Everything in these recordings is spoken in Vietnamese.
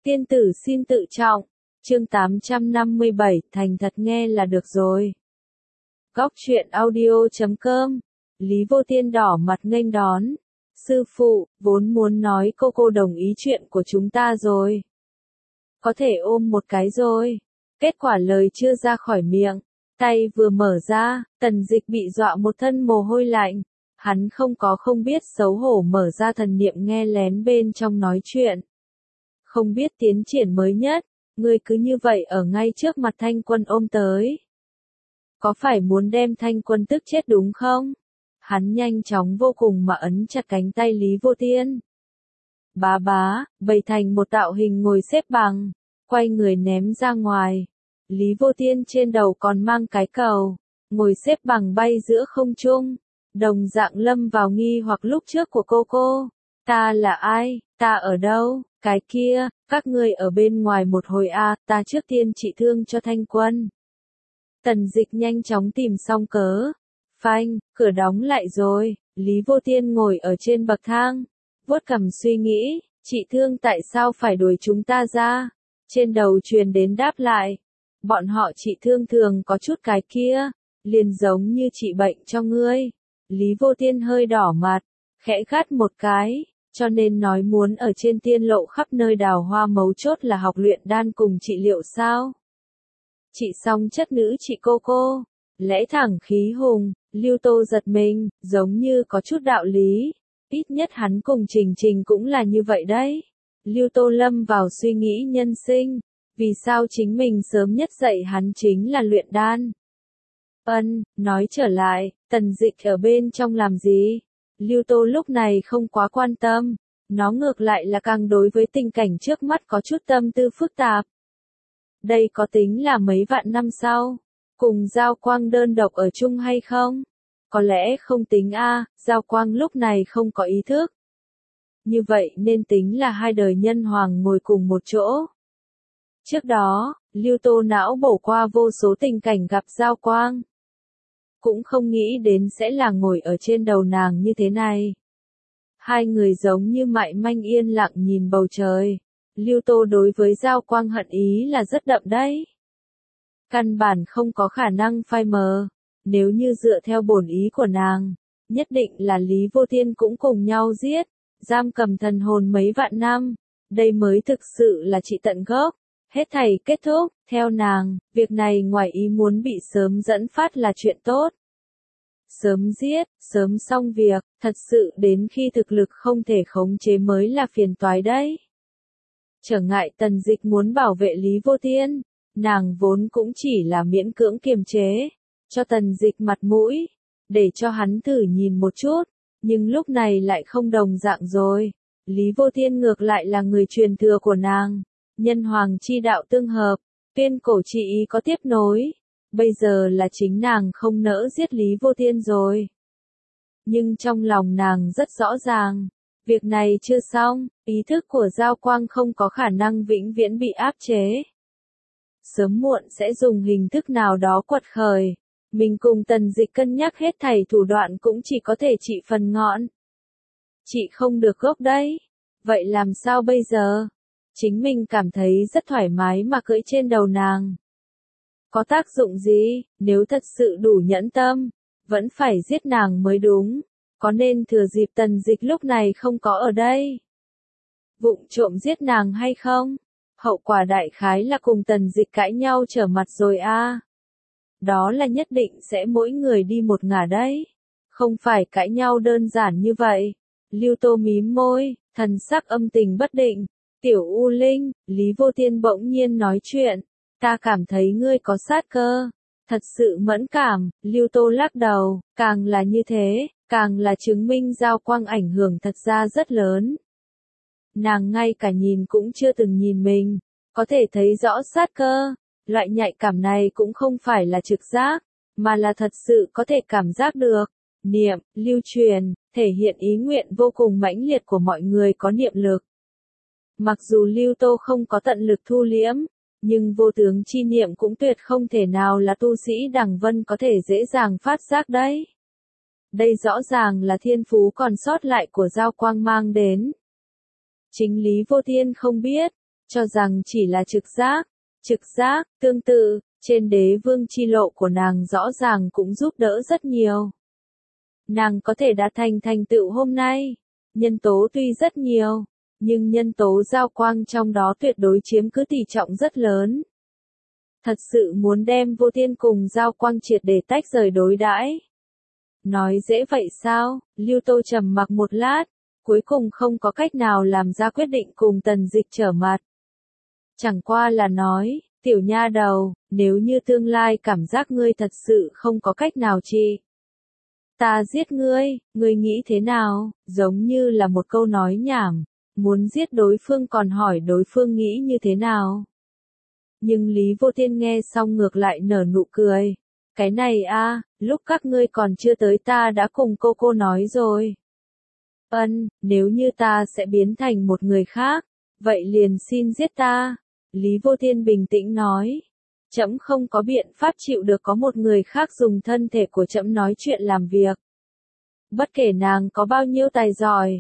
Tiên tử xin tự trọng. Chương 857, thành thật nghe là được rồi. Góc truyện audio.com. Lý Vô Tiên đỏ mặt nghênh đón. Sư phụ, vốn muốn nói cô đồng ý chuyện của chúng ta rồi. Có thể ôm một cái rồi. Kết quả lời chưa ra khỏi miệng. Tay vừa mở ra, Tần Dịch bị dọa một thân mồ hôi lạnh. Hắn không biết xấu hổ mở ra thần niệm nghe lén bên trong nói chuyện. Không biết tiến triển mới nhất, ngươi cứ như vậy ở ngay trước mặt Thanh Quân ôm tới. Có phải muốn đem Thanh Quân tức chết đúng không? Hắn nhanh chóng vô cùng mà ấn chặt cánh tay Lý Vô Tiên. Bá, bày thành một tạo hình ngồi xếp bằng, quay người ném ra ngoài. Lý Vô Tiên trên đầu còn mang cái cầu, ngồi xếp bằng bay giữa không trung, đồng dạng lâm vào nghi hoặc lúc trước của cô. Ta là ai, ta ở đâu, cái kia, các ngươi ở bên ngoài một hồi ta trước tiên trị thương cho Thanh Quân. Tần Dịch nhanh chóng tìm xong cớ. Phanh, cửa đóng lại rồi, Lý Vô Tiên ngồi ở trên bậc thang, vuốt cằm suy nghĩ, trị thương tại sao phải đuổi chúng ta ra? Trên đầu truyền đến đáp lại, bọn họ trị thương thường có chút cái kia, liền giống như trị bệnh cho ngươi. Lý Vô Tiên hơi đỏ mặt, khẽ gắt một cái, cho nên nói muốn ở trên tiên lộ khắp nơi đào hoa, mấu chốt là học luyện đan cùng trị liệu sao? Trị xong chất nữ trị cô, lẽ thẳng khí hùng. Lưu Tô giật mình, giống như có chút đạo lý. Ít nhất hắn cùng Trình cũng là như vậy đấy. Lưu Tô lâm vào suy nghĩ nhân sinh. Vì sao chính mình sớm nhất dạy hắn chính là luyện đan? Nói trở lại, Tần Dịch ở bên trong làm gì? Lưu Tô lúc này không quá quan tâm. Nó ngược lại là càng đối với tình cảnh trước mắt có chút tâm tư phức tạp. Đây có tính là mấy vạn năm sau? Cùng Giao Quang đơn độc ở chung hay không? Có lẽ không tính Giao Quang lúc này không có ý thức. Như vậy nên tính là hai đời nhân hoàng ngồi cùng một chỗ. Trước đó, Lưu Tô não bổ qua vô số tình cảnh gặp Giao Quang. Cũng không nghĩ đến sẽ là ngồi ở trên đầu nàng như thế này. Hai người giống như mại manh yên lặng nhìn bầu trời. Lưu Tô đối với Giao Quang hận ý là rất đậm đấy. Căn bản không có khả năng phai mờ. Nếu như dựa theo bổn ý của nàng, nhất định là Lý Vô Tiên cũng cùng nhau giết, giam cầm thần hồn mấy vạn năm. Đây mới thực sự là trị tận gốc. Hết thảy kết thúc, theo nàng, việc này ngoài ý muốn bị sớm dẫn phát là chuyện tốt. Sớm giết, sớm xong việc, thật sự đến khi thực lực không thể khống chế mới là phiền toái đấy. Trở ngại Tần Dịch muốn bảo vệ Lý Vô Tiên, nàng vốn cũng chỉ là miễn cưỡng kiềm chế, cho Tần Dịch mặt mũi, để cho hắn thử nhìn một chút, nhưng lúc này lại không đồng dạng rồi. Lý Vô Tiên ngược lại là người truyền thừa của nàng, nhân hoàng chi đạo tương hợp, tuyên cổ chi ý có tiếp nối, bây giờ là chính nàng không nỡ giết Lý Vô Tiên rồi. Nhưng trong lòng nàng rất rõ ràng, việc này chưa xong, ý thức của Giao Quang không có khả năng vĩnh viễn bị áp chế. Sớm muộn sẽ dùng hình thức nào đó quật khởi. Mình cùng Tần Dịch cân nhắc hết thảy thủ đoạn cũng chỉ có thể trị phần ngọn. Trị không được gốc đấy. Vậy làm sao bây giờ? Chính mình cảm thấy rất thoải mái mà cưỡi trên đầu nàng. Có tác dụng gì? Nếu thật sự đủ nhẫn tâm, vẫn phải giết nàng mới đúng. Có nên thừa dịp Tần Dịch lúc này không có ở đây, vụng trộm giết nàng hay không? Hậu quả đại khái là cùng Tần Dịch cãi nhau trở mặt rồi Đó là nhất định sẽ mỗi người đi một ngả đấy. Không phải cãi nhau đơn giản như vậy. Lưu Tô mím môi, thần sắc âm tình bất định. Tiểu U Linh, Lý Vô Tiên bỗng nhiên nói chuyện. Ta cảm thấy ngươi có sát cơ. Thật sự mẫn cảm. Lưu Tô lắc đầu, càng là như thế, càng là chứng minh Giao Quang ảnh hưởng thật ra rất lớn. Nàng ngay cả nhìn cũng chưa từng nhìn mình, có thể thấy rõ sát cơ. Loại nhạy cảm này cũng không phải là trực giác, mà là thật sự có thể cảm giác được. Niệm, lưu truyền, thể hiện ý nguyện vô cùng mãnh liệt của mọi người có niệm lực. Mặc dù Lưu Tô không có tận lực thu liễm, nhưng vô tướng chi niệm cũng tuyệt không thể nào là tu sĩ đẳng vân có thể dễ dàng phát giác đấy. Đây rõ ràng là thiên phú còn sót lại của Giao Quang mang đến. Chính Lý Vô Tiên không biết, cho rằng chỉ là trực giác. Trực giác, tương tự, trên đế vương chi lộ của nàng rõ ràng cũng giúp đỡ rất nhiều. Nàng có thể đạt thành tựu hôm nay. Nhân tố tuy rất nhiều, nhưng nhân tố giao quang trong đó tuyệt đối chiếm cứ tỷ trọng rất lớn. Thật sự muốn đem vô thiên cùng giao quang triệt để tách rời đối đãi. Nói dễ vậy sao? Lưu Tô trầm mặc một lát, cuối cùng không có cách nào làm ra quyết định cùng Tần Dịch trở mặt. Chẳng qua là nói, tiểu nha đầu, nếu như tương lai cảm giác ngươi thật sự không có cách nào trị. Ta giết ngươi, ngươi nghĩ thế nào? Giống như là một câu nói nhảm, muốn giết đối phương còn hỏi đối phương nghĩ như thế nào. Nhưng Lý Vô Thiên nghe xong ngược lại nở nụ cười. Cái này a, lúc các ngươi còn chưa tới ta đã cùng cô nói rồi. Nếu như ta sẽ biến thành một người khác, vậy liền xin giết ta. Lý Vô Thiên bình tĩnh nói. Trẫm không có biện pháp chịu được có một người khác dùng thân thể của trẫm nói chuyện làm việc. Bất kể nàng có bao nhiêu tài giỏi.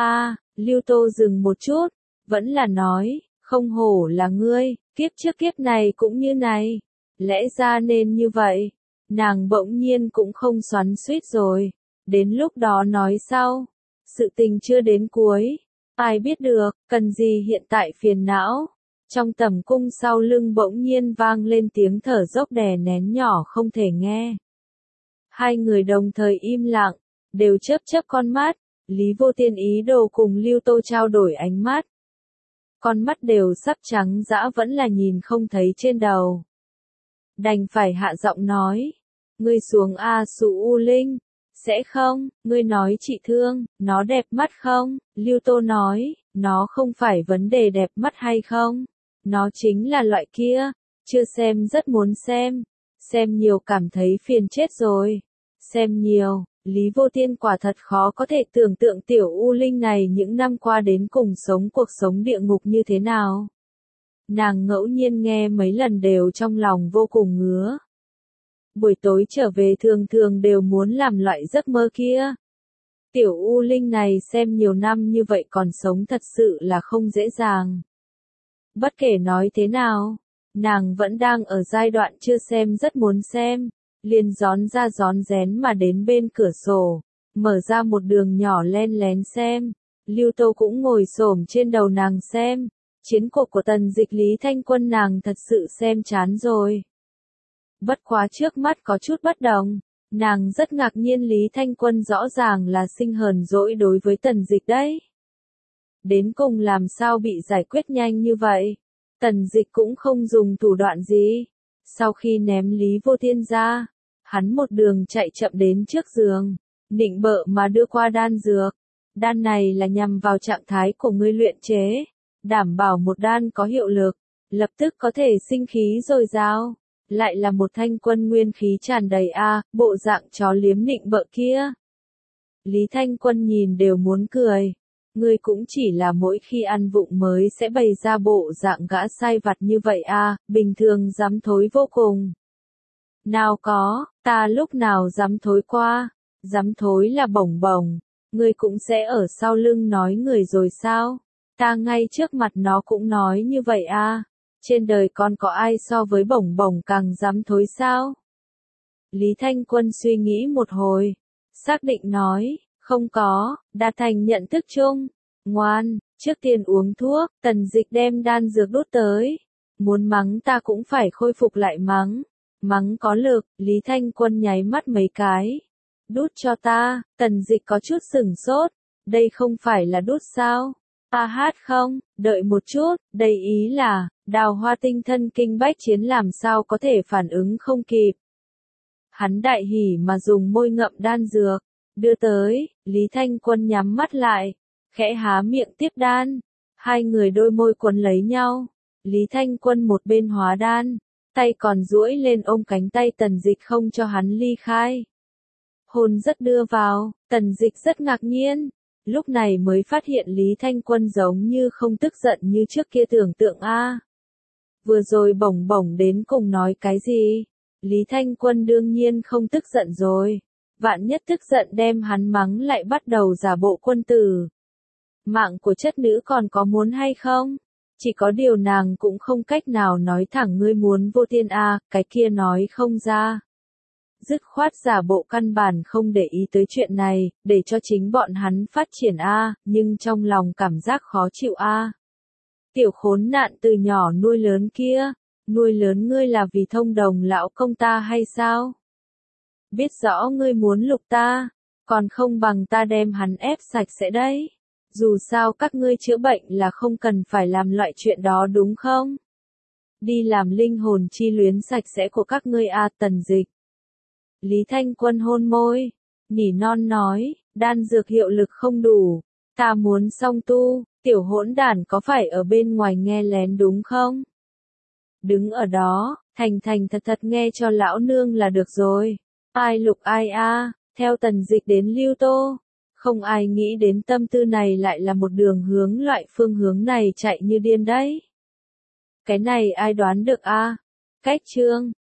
Lưu Tô dừng một chút, vẫn là nói, không hổ là ngươi, kiếp trước kiếp này cũng như này. Lẽ ra nên như vậy. Nàng bỗng nhiên cũng không xoắn xuýt rồi. Đến lúc đó nói sau. Sự tình chưa đến cuối. Ai biết được, cần gì hiện tại phiền não. Trong tầm cung sau lưng bỗng nhiên vang lên tiếng thở dốc đè nén nhỏ không thể nghe. Hai người đồng thời im lặng, đều chớp chớp con mắt. Lý Vô Thiên ý đồ cùng Lưu Tô trao đổi ánh mắt. Con mắt đều sắp trắng dã vẫn là nhìn không thấy trên đầu. Đành phải hạ giọng nói. Ngươi xuống Su U Linh. Sẽ không, ngươi nói chị thương, nó đẹp mắt không? Lưu Tô nói, nó không phải vấn đề đẹp mắt hay không. Nó chính là loại kia, chưa xem rất muốn xem nhiều cảm thấy phiền chết rồi. Xem nhiều, Lý Vô Thiên quả thật khó có thể tưởng tượng tiểu U Linh này những năm qua đến cùng sống cuộc sống địa ngục như thế nào. Nàng ngẫu nhiên nghe mấy lần đều trong lòng vô cùng ngứa. Buổi tối trở về thường thường đều muốn làm loại giấc mơ kia. Tiểu U Linh này xem nhiều năm như vậy còn sống thật sự là không dễ dàng. Bất kể nói thế nào, nàng vẫn đang ở giai đoạn chưa xem rất muốn xem, liền rón ra rón rén mà đến bên cửa sổ, mở ra một đường nhỏ len lén xem. Lưu Tô cũng ngồi xổm trên đầu nàng xem, chiến cuộc của Tần Dịch Lý Thanh Quân nàng thật sự xem chán rồi. Bất quá trước mắt có chút bất đồng, nàng rất ngạc nhiên Lý Thanh Quân rõ ràng là sinh hờn dỗi đối với Tần Dịch đấy. Đến cùng làm sao bị giải quyết nhanh như vậy? Tần Dịch cũng không dùng thủ đoạn gì. Sau khi ném Lý Vô Thiên ra, hắn một đường chạy chậm đến trước giường, nịnh bợ mà đưa qua đan dược. Đan này là nhằm vào trạng thái của ngươi luyện chế, đảm bảo một đan có hiệu lực, lập tức có thể sinh khí dồi dào. Lại là một thanh quân nguyên khí tràn đầy bộ dạng chó liếm nịnh bợ kia. Lý Thanh Quân nhìn đều muốn cười. Ngươi cũng chỉ là mỗi khi ăn vụng mới sẽ bày ra bộ dạng gã sai vặt như vậy bình thường dám thối vô cùng. Nào có, ta lúc nào dám thối qua, dám thối là bổng bổng, ngươi cũng sẽ ở sau lưng nói người rồi sao? Ta ngay trước mặt nó cũng nói như vậy trên đời còn có ai so với bổng bổng càng dám thối sao? Lý Thanh Quân suy nghĩ một hồi, xác định nói, không có, đạt thành nhận thức chung. Ngoan, trước tiên uống thuốc, Tần Dịch đem đan dược đút tới. Muốn mắng ta cũng phải khôi phục lại mắng. Mắng có lực, Lý Thanh Quân nháy mắt mấy cái. Đút cho ta, Tần Dịch có chút sửng sốt. Đây không phải là đút sao? Hát không, đợi một chút, đây ý là, đào hoa tinh thân kinh bách chiến làm sao có thể phản ứng không kịp. Hắn đại hỉ mà dùng môi ngậm đan dược, đưa tới, Lý Thanh Quân nhắm mắt lại, khẽ há miệng tiếp đan. Hai người đôi môi quấn lấy nhau, Lý Thanh Quân một bên hóa đan, tay còn duỗi lên ôm cánh tay Tần Dịch không cho hắn ly khai. Hồn rất đưa vào, Tần Dịch rất ngạc nhiên. Lúc này mới phát hiện Lý Thanh Quân giống như không tức giận như trước kia tưởng tượng Vừa rồi bổng bổng đến cùng nói cái gì? Lý Thanh Quân đương nhiên không tức giận rồi. Vạn nhất tức giận đem hắn mắng lại bắt đầu giả bộ quân tử. Mạng của chất nữ còn có muốn hay không? Chỉ có điều nàng cũng không cách nào nói thẳng ngươi muốn vô tiên cái kia nói không ra. Dứt khoát giả bộ căn bản không để ý tới chuyện này, để cho chính bọn hắn phát triển nhưng trong lòng cảm giác khó chịu Tiểu khốn nạn từ nhỏ nuôi lớn kia, nuôi lớn ngươi là vì thông đồng lão công ta hay sao? Biết rõ ngươi muốn lục ta, còn không bằng ta đem hắn ép sạch sẽ đấy. Dù sao các ngươi chữa bệnh là không cần phải làm loại chuyện đó đúng không? Đi làm linh hồn chi luyến sạch sẽ của các ngươi Tần Dịch. Lý Thanh Quân hôn môi, nỉ non nói, đan dược hiệu lực không đủ, ta muốn song tu, tiểu hỗn đản có phải ở bên ngoài nghe lén đúng không? Đứng ở đó, thành thành thật thật nghe cho lão nương là được rồi. Ai lục ai theo Tần Dịch đến Lưu Tô. Không ai nghĩ đến tâm tư này lại là một đường hướng loại phương hướng này chạy như điên đấy. Cái này ai đoán được Cách chương